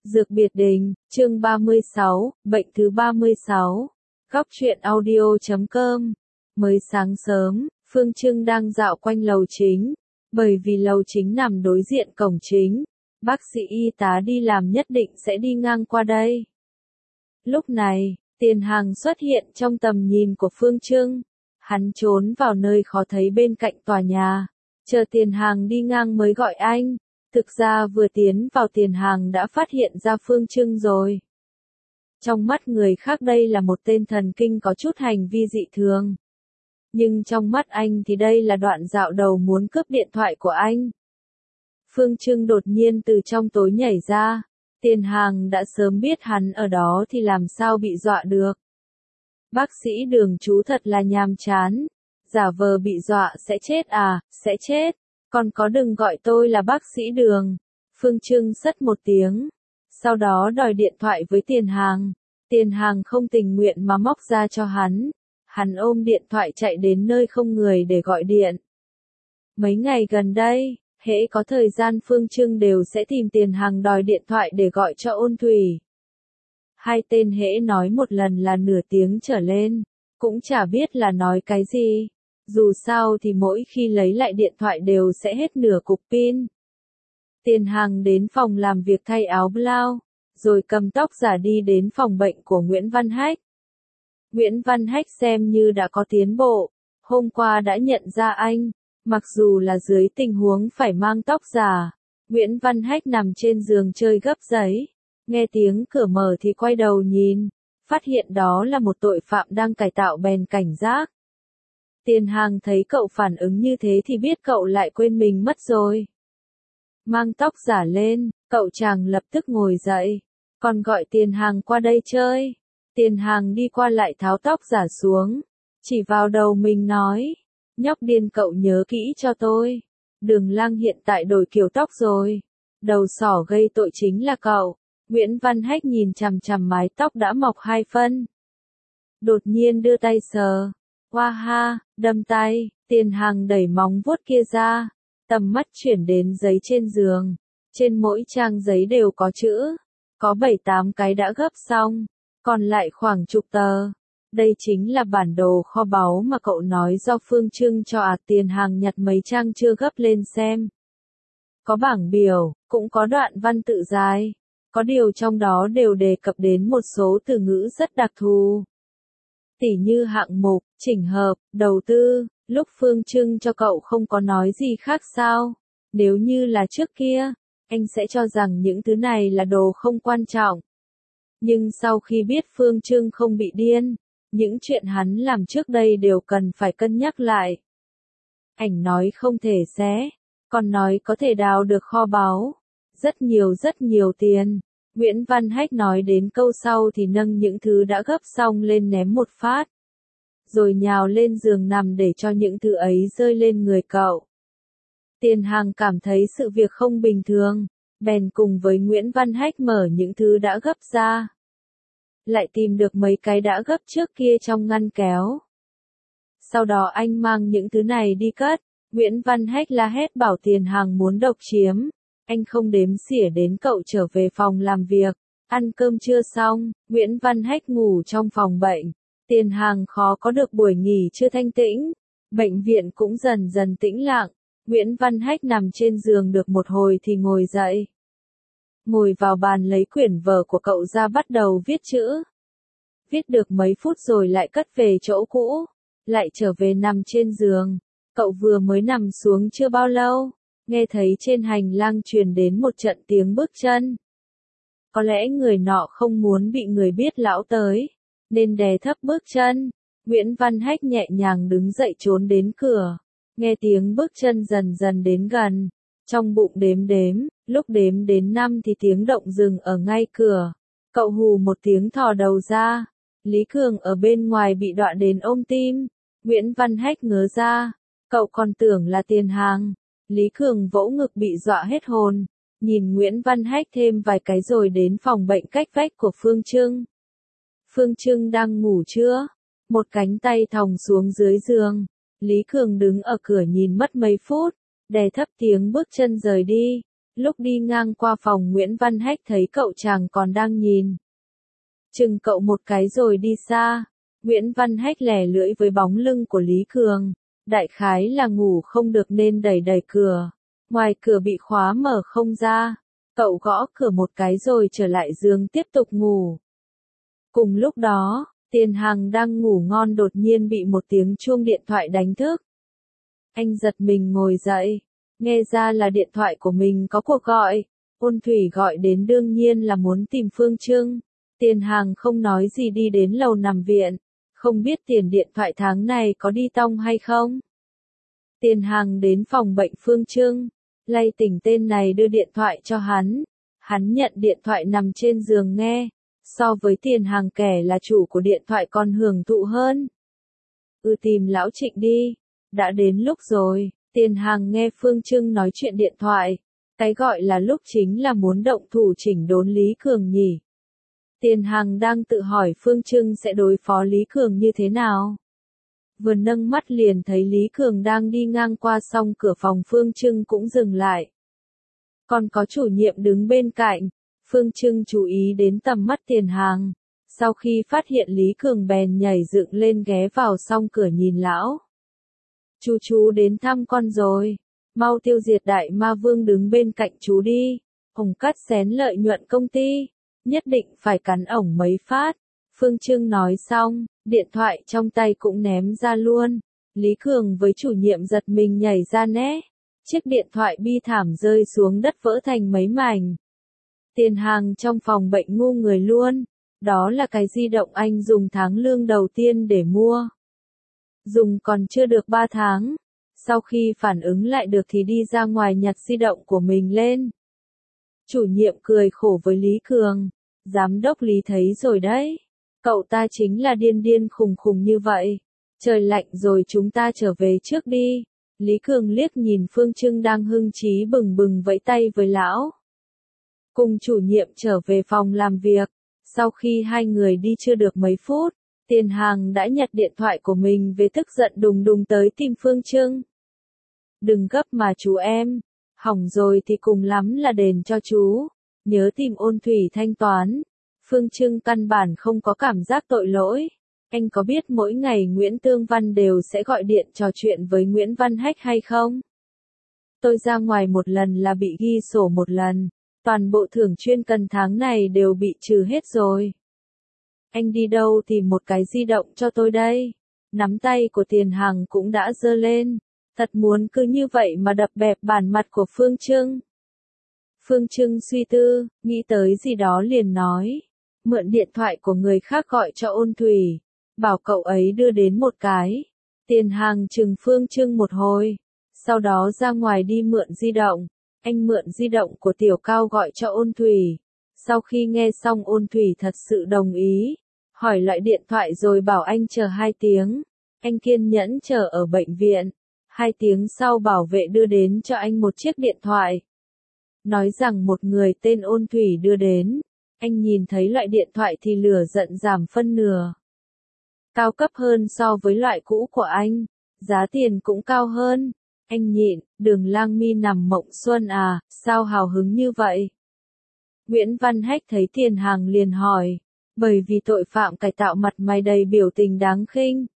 Dược biệt đình, chương 36, bệnh thứ 36. Góc truyện audio.com. Mới sáng sớm, Phương Trưng đang dạo quanh lầu chính, bởi vì lầu chính nằm đối diện cổng chính, bác sĩ y tá đi làm nhất định sẽ đi ngang qua đây. Lúc này, Tiền Hàng xuất hiện trong tầm nhìn của Phương Trưng, hắn trốn vào nơi khó thấy bên cạnh tòa nhà, chờ Tiền Hàng đi ngang mới gọi anh. Thực ra vừa tiến vào Tiền Hàng đã phát hiện ra Phương Trưng rồi. Trong mắt người khác đây là một tên thần kinh có chút hành vi dị thường. Nhưng trong mắt anh thì đây là đoạn dạo đầu muốn cướp điện thoại của anh. Phương Trưng đột nhiên từ trong tối nhảy ra. Tiền Hàng đã sớm biết hắn ở đó thì làm sao bị dọa được. Bác sĩ Đường chú thật là nhàm chán. Giả vờ bị dọa sẽ chết à, sẽ chết. Còn có đừng gọi tôi là bác sĩ Đường. Phương Trưng sất một tiếng. Sau đó đòi điện thoại với Tiền Hàng. Tiền Hàng không tình nguyện mà móc ra cho hắn. Hắn ôm điện thoại chạy đến nơi không người để gọi điện. Mấy ngày gần đây, hễ có thời gian Phương Trưng đều sẽ tìm Tiền Hàng đòi điện thoại để gọi cho Ôn Thủy. Hai tên hễ nói một lần là nửa tiếng trở lên. Cũng chả biết là nói cái gì. Dù sao thì mỗi khi lấy lại điện thoại đều sẽ hết nửa cục pin. Tiền Hàng đến phòng làm việc thay áo blau, rồi cầm tóc giả đi đến phòng bệnh của Nguyễn Văn Hách. Nguyễn Văn Hách xem như đã có tiến bộ, hôm qua đã nhận ra anh, mặc dù là dưới tình huống phải mang tóc giả. Nguyễn Văn Hách nằm trên giường chơi gấp giấy, nghe tiếng cửa mở thì quay đầu nhìn, phát hiện đó là một tội phạm đang cải tạo bèn cảnh giác. Tiền Hàng thấy cậu phản ứng như thế thì biết cậu lại quên mình mất rồi. Mang tóc giả lên, cậu chàng lập tức ngồi dậy, còn gọi Tiền Hàng qua đây chơi. Tiền Hàng đi qua lại tháo tóc giả xuống, chỉ vào đầu mình nói, nhóc điên cậu nhớ kỹ cho tôi. Đường Lang hiện tại đổi kiểu tóc rồi, đầu sỏ gây tội chính là cậu. Nguyễn Văn Hách nhìn chằm chằm mái tóc đã mọc 2 phân. Đột nhiên đưa tay sờ. Hoa ha, đâm tay, Tiền Hàng đẩy móng vuốt kia ra, tầm mắt chuyển đến giấy trên giường. Trên mỗi trang giấy đều có chữ, có 7-8 cái đã gấp xong, còn lại khoảng chục tờ. Đây chính là bản đồ kho báu mà cậu nói do Phương Trưng cho à. Tiền Hàng nhặt mấy trang chưa gấp lên xem. Có bảng biểu, cũng có đoạn văn tự dài, có điều trong đó đều đề cập đến một số từ ngữ rất đặc thù. Tỉ như hạng mục, chỉnh hợp, đầu tư, lúc Phương Trưng cho cậu không có nói gì khác sao? Nếu như là trước kia, anh sẽ cho rằng những thứ này là đồ không quan trọng. Nhưng sau khi biết Phương Trưng không bị điên, những chuyện hắn làm trước đây đều cần phải cân nhắc lại. Ảnh nói không thể xé, còn nói có thể đào được kho báu. Rất nhiều tiền. Nguyễn Văn Hách nói đến câu sau thì nâng những thứ đã gấp xong lên ném một phát. Rồi nhào lên giường nằm để cho những thứ ấy rơi lên người cậu. Tiền Hàng cảm thấy sự việc không bình thường, bèn cùng với Nguyễn Văn Hách mở những thứ đã gấp ra. Lại tìm được mấy cái đã gấp trước kia trong ngăn kéo. Sau đó anh mang những thứ này đi cất. Nguyễn Văn Hách la hét bảo Tiền Hàng muốn độc chiếm. Anh không đếm xỉa đến cậu trở về phòng làm việc. Ăn cơm trưa xong, Nguyễn Văn Hách ngủ trong phòng bệnh. Tiền Hàng khó có được buổi nghỉ trưa thanh tĩnh. Bệnh viện cũng dần dần tĩnh lặng. Nguyễn Văn Hách nằm trên giường được một hồi thì ngồi dậy. Ngồi vào bàn lấy quyển vở của cậu ra bắt đầu viết chữ. Viết được mấy phút rồi lại cất về chỗ cũ. Lại trở về nằm trên giường. Cậu vừa mới nằm xuống chưa bao lâu. Nghe thấy trên hành lang truyền đến một trận tiếng bước chân. Có lẽ người nọ không muốn bị người biết lão tới, nên đè thấp bước chân. Nguyễn Văn Hách nhẹ nhàng đứng dậy trốn đến cửa. Nghe tiếng bước chân dần dần đến gần. Trong bụng đếm, lúc đếm đến 5 thì tiếng động dừng ở ngay cửa. Cậu hù một tiếng thò đầu ra. Lý Cường ở bên ngoài bị dọa đến ôm tim. Nguyễn Văn Hách ngớ ra. Cậu còn tưởng là Tiền Hàng. Lý Cường vỗ ngực bị dọa hết hồn, nhìn Nguyễn Văn Hách thêm vài cái rồi đến phòng bệnh cách vách của Phương Trưng. Phương Trưng đang ngủ chưa? Một cánh tay thòng xuống dưới giường. Lý Cường đứng ở cửa nhìn mất mấy phút, đè thấp tiếng bước chân rời đi. Lúc đi ngang qua phòng Nguyễn Văn Hách thấy cậu chàng còn đang nhìn. Chừng cậu một cái rồi đi xa. Nguyễn Văn Hách lẻ lưỡi với bóng lưng của Lý Cường. Đại khái là ngủ không được nên đẩy đẩy cửa. Ngoài cửa bị khóa mở không ra. Cậu gõ cửa một cái rồi trở lại giường tiếp tục ngủ. Cùng lúc đó, Tiền Hằng đang ngủ ngon đột nhiên bị một tiếng chuông điện thoại đánh thức. Anh giật mình ngồi dậy. Nghe ra là điện thoại của mình có cuộc gọi. Ôn Thủy gọi đến đương nhiên là muốn tìm Phương Trưng. Tiền Hằng không nói gì đi đến lầu nằm viện. Không biết tiền điện thoại tháng này có đi tong hay không. Tiền Hằng đến phòng bệnh Phương Trưng. Lay tỉnh tên này đưa điện thoại cho hắn. Hắn nhận điện thoại nằm trên giường nghe. So với Tiền Hằng kẻ là chủ của điện thoại còn hưởng thụ hơn. Tìm lão Trịnh đi. Đã đến lúc rồi. Tiền Hằng nghe Phương Trưng nói chuyện điện thoại. Cái gọi là lúc chính là muốn động thủ chỉnh đốn Lý Cường nhỉ. Tiền Hằng đang tự hỏi Phương Trưng sẽ đối phó Lý Cường như thế nào. Vừa nâng mắt liền thấy Lý Cường đang đi ngang qua xong cửa phòng Phương Trưng cũng dừng lại. Còn có chủ nhiệm đứng bên cạnh. Phương Trưng chú ý đến tầm mắt Tiền Hằng. Sau khi phát hiện Lý Cường bèn nhảy dựng lên ghé vào song cửa nhìn lão. Chú đến thăm con rồi. Mau tiêu diệt đại ma vương đứng bên cạnh chú đi. Ổng cắt xén lợi nhuận công ty. Nhất định phải cắn ổng mấy phát. Phương Trưng nói xong, điện thoại trong tay cũng ném ra luôn. Lý Cường với chủ nhiệm giật mình nhảy ra né. Chiếc điện thoại bi thảm rơi xuống đất vỡ thành mấy mảnh. Tiền Hằng trong phòng bệnh ngu người luôn. Đó là cái di động anh dùng tháng lương đầu tiên để mua. Dùng còn chưa được 3 tháng. Sau khi phản ứng lại được thì đi ra ngoài nhặt di động của mình lên. Chủ nhiệm cười khổ với Lý Cường. Giám đốc Lý thấy rồi đấy. Cậu ta chính là điên điên khùng khùng như vậy. Trời lạnh rồi chúng ta trở về trước đi. Lý Cường liếc nhìn Phương Trưng đang hưng trí bừng bừng vẫy tay với lão. Cùng chủ nhiệm trở về phòng làm việc. Sau khi hai người đi chưa được mấy phút, Tiền Hằng đã nhặt điện thoại của mình về tức giận đùng đùng tới tìm Phương Trưng. Đừng gấp mà chú em. Hỏng rồi thì cùng lắm là đền cho chú. Nhớ tìm Ôn Thủy thanh toán. Phương Trưng căn bản không có cảm giác tội lỗi. Anh có biết mỗi ngày Nguyễn Tương Văn đều sẽ gọi điện trò chuyện với Nguyễn Văn Hách hay không? Tôi ra ngoài một lần là bị ghi sổ một lần. Toàn bộ thưởng chuyên cần tháng này đều bị trừ hết rồi. Anh đi đâu tìm một cái di động cho tôi đây? Nắm tay của Tiền Hằng cũng đã giơ lên. Thật muốn cứ như vậy mà đập bẹp bản mặt của Phương Trưng. Phương Trưng suy tư, nghĩ tới gì đó liền nói. Mượn điện thoại của người khác gọi cho Ôn Thủy. Bảo cậu ấy đưa đến một cái. Tiền Hằng chừng Phương Trưng một hồi. Sau đó ra ngoài đi mượn di động. Anh mượn di động của Tiểu Cao gọi cho Ôn Thủy. Sau khi nghe xong Ôn Thủy thật sự đồng ý. Hỏi loại điện thoại rồi bảo anh chờ 2 tiếng. Anh kiên nhẫn chờ ở bệnh viện. 2 tiếng sau bảo vệ đưa đến cho anh một chiếc điện thoại. Nói rằng một người tên Ôn Thủy đưa đến. Anh nhìn thấy loại điện thoại thì lửa giận giảm phân nửa. Cao cấp hơn so với loại cũ của anh. Giá tiền cũng cao hơn. Anh nhịn, Đường Lang Mi nằm mộng xuân à, sao hào hứng như vậy? Nguyễn Văn Hách thấy Tiền Hằng liền hỏi. Bởi vì tội phạm cải tạo mặt mày đầy biểu tình đáng khinh.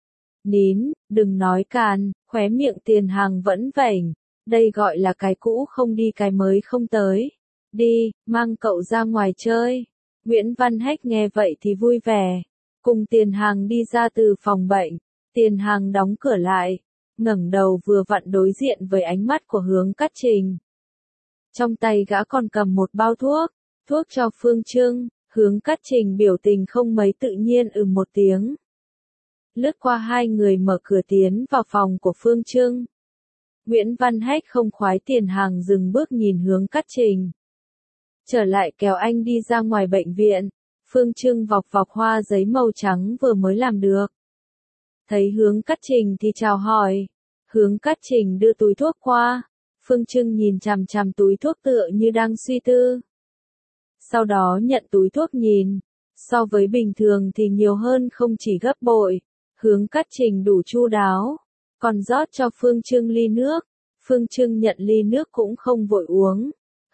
Nín, đừng nói càn, khóe miệng Tiền Hằng vẫn vểnh. Đây gọi là cái cũ không đi cái mới không tới. Đi, mang cậu ra ngoài chơi. Nguyễn Văn Hách nghe vậy thì vui vẻ. Cùng Tiền Hằng đi ra từ phòng bệnh. Tiền Hằng đóng cửa lại. Ngẩng đầu vừa vặn đối diện với ánh mắt của Hướng Cát Trình. Trong tay gã còn cầm một bao thuốc. Thuốc cho Phương Trưng. Hướng Cát Trình biểu tình không mấy tự nhiên một tiếng. Lướt qua hai người mở cửa tiến vào phòng của Phương Trưng. Nguyễn Văn Hách không khoái Tiền Hằng dừng bước nhìn Hướng Cát Trình. Trở lại kéo anh đi ra ngoài bệnh viện. Phương Trưng vọc vọc hoa giấy màu trắng vừa mới làm được. Thấy Hướng Cát Trình thì chào hỏi. Hướng Cát Trình đưa túi thuốc qua. Phương Trưng nhìn chằm chằm túi thuốc tựa như đang suy tư. Sau đó nhận túi thuốc nhìn. So với bình thường thì nhiều hơn không chỉ gấp bội. Hướng Cát Trình đủ chu đáo. Còn rót cho Phương Trưng ly nước. Phương Trưng nhận ly nước cũng không vội uống.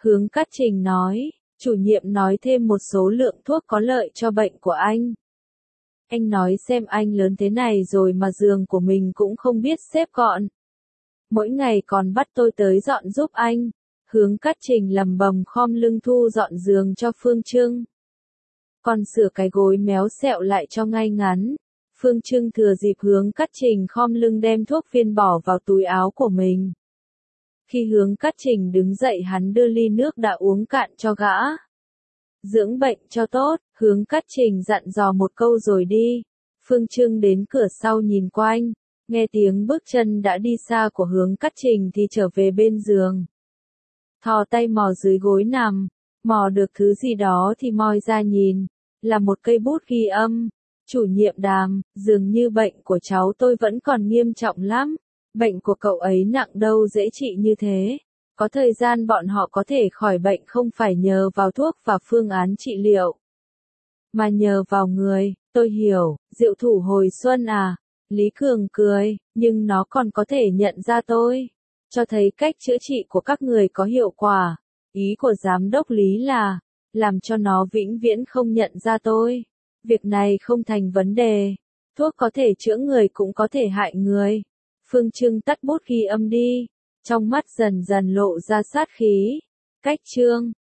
Hướng Cát Trình nói, chủ nhiệm nói thêm một số lượng thuốc có lợi cho bệnh của anh. Anh nói xem anh lớn thế này rồi mà giường của mình cũng không biết xếp gọn. Mỗi ngày còn bắt tôi tới dọn giúp anh. Hướng Cát Trình lầm bầm khom lưng thu dọn giường cho Phương Trưng. Còn sửa cái gối méo xẹo lại cho ngay ngắn. Phương Trưng thừa dịp Hướng Cát Trình khom lưng đem thuốc viên bỏ vào túi áo của mình. Khi Hướng Cát Trình đứng dậy hắn đưa ly nước đã uống cạn cho gã. Dưỡng bệnh cho tốt, Hướng Cát Trình dặn dò một câu rồi đi. Phương Trưng đến cửa sau nhìn quanh, nghe tiếng bước chân đã đi xa của Hướng Cát Trình thì trở về bên giường. Thò tay mò dưới gối nằm, mò được thứ gì đó thì moi ra nhìn, là một cây bút ghi âm. Chủ nhiệm Đàm, dường như bệnh của cháu tôi vẫn còn nghiêm trọng lắm. Bệnh của cậu ấy nặng đâu dễ trị như thế. Có thời gian bọn họ có thể khỏi bệnh không phải nhờ vào thuốc và phương án trị liệu, mà nhờ vào người. Tôi hiểu, diệu thủ hồi xuân à. Lý Cường cười, nhưng nó còn có thể nhận ra tôi. Cho thấy cách chữa trị của các người có hiệu quả. Ý của giám đốc Lý là, làm cho nó vĩnh viễn không nhận ra tôi. Việc này không thành vấn đề. Thuốc có thể chữa người cũng có thể hại người. Phương Trưng tắt bút ghi âm đi. Trong mắt dần dần lộ ra sát khí. Cách chương